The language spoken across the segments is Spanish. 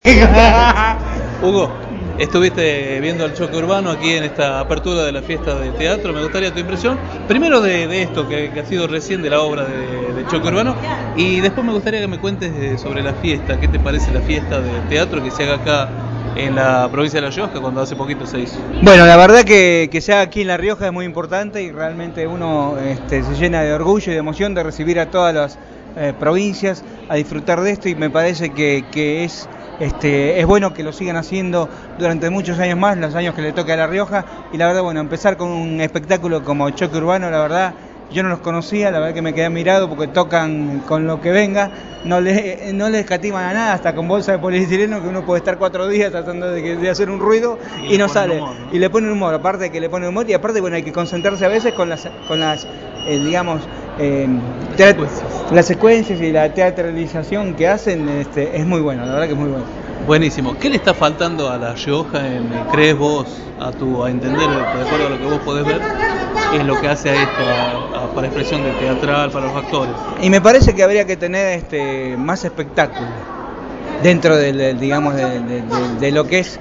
Hugo, estuviste viendo el choque urbano aquí en esta apertura de la fiesta de teatro. Me gustaría tu impresión, primero de esto que ha sido recién de la obra de choque urbano, y después me gustaría que me cuentes sobre la fiesta. ¿Qué te parece la fiesta de teatro que se haga acá en la provincia de La Rioja cuando hace poquito se hizo? Bueno, la verdad que sea aquí en La Rioja es muy importante y realmente uno se llena de orgullo y de emoción de recibir a todas las provincias a disfrutar de esto, y me parece que es bueno que lo sigan haciendo durante muchos años más, los años que le toque a La Rioja. Y la verdad, bueno, empezar con un espectáculo como Choque Urbano, la verdad, yo no los conocía, la verdad que me quedé admirado porque tocan con lo que venga, no les escatiman a nada, hasta con bolsa de poliestireno, que uno puede estar 4 días tratando de hacer un ruido y no sale. Humor, ¿no? Y le ponen humor, aparte de que le ponen humor, y aparte, bueno, hay que concentrarse a veces con las digamos, las secuencias y la teatralización que hacen, es muy bueno, la verdad que es muy bueno. Buenísimo. ¿Qué le está faltando a La Rioja, crees vos, a entender, de acuerdo a lo que vos podés ver, es lo que hace a esto, para expresión de teatral, para los actores? Y me parece que habría que tener más espectáculo dentro digamos, de lo que es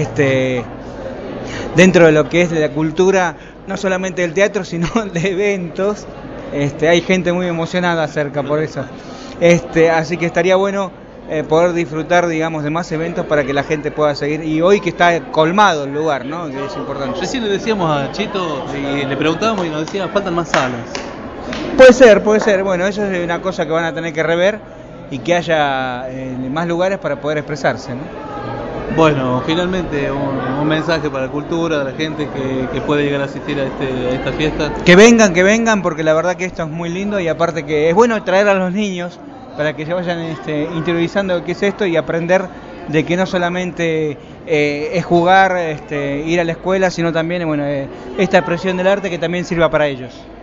dentro de lo que es de la cultura, no solamente del teatro, sino de eventos. Hay gente muy emocionada acerca por eso. Así que estaría bueno poder disfrutar, digamos, de más eventos para que la gente pueda seguir. Y hoy que está colmado el lugar, ¿no? Que es importante. Recién le decíamos a Chito y le preguntábamos y nos decía, faltan más salas. Puede ser. Bueno, eso es una cosa que van a tener que rever, y que haya más lugares para poder expresarse, ¿no? Bueno, finalmente un mensaje para la cultura, de la gente que puede llegar a asistir a esta fiesta. Que vengan, porque la verdad que esto es muy lindo, y aparte que es bueno traer a los niños para que se vayan interiorizando qué es esto y aprender de que no solamente es jugar, ir a la escuela, sino también, bueno, esta expresión del arte que también sirva para ellos.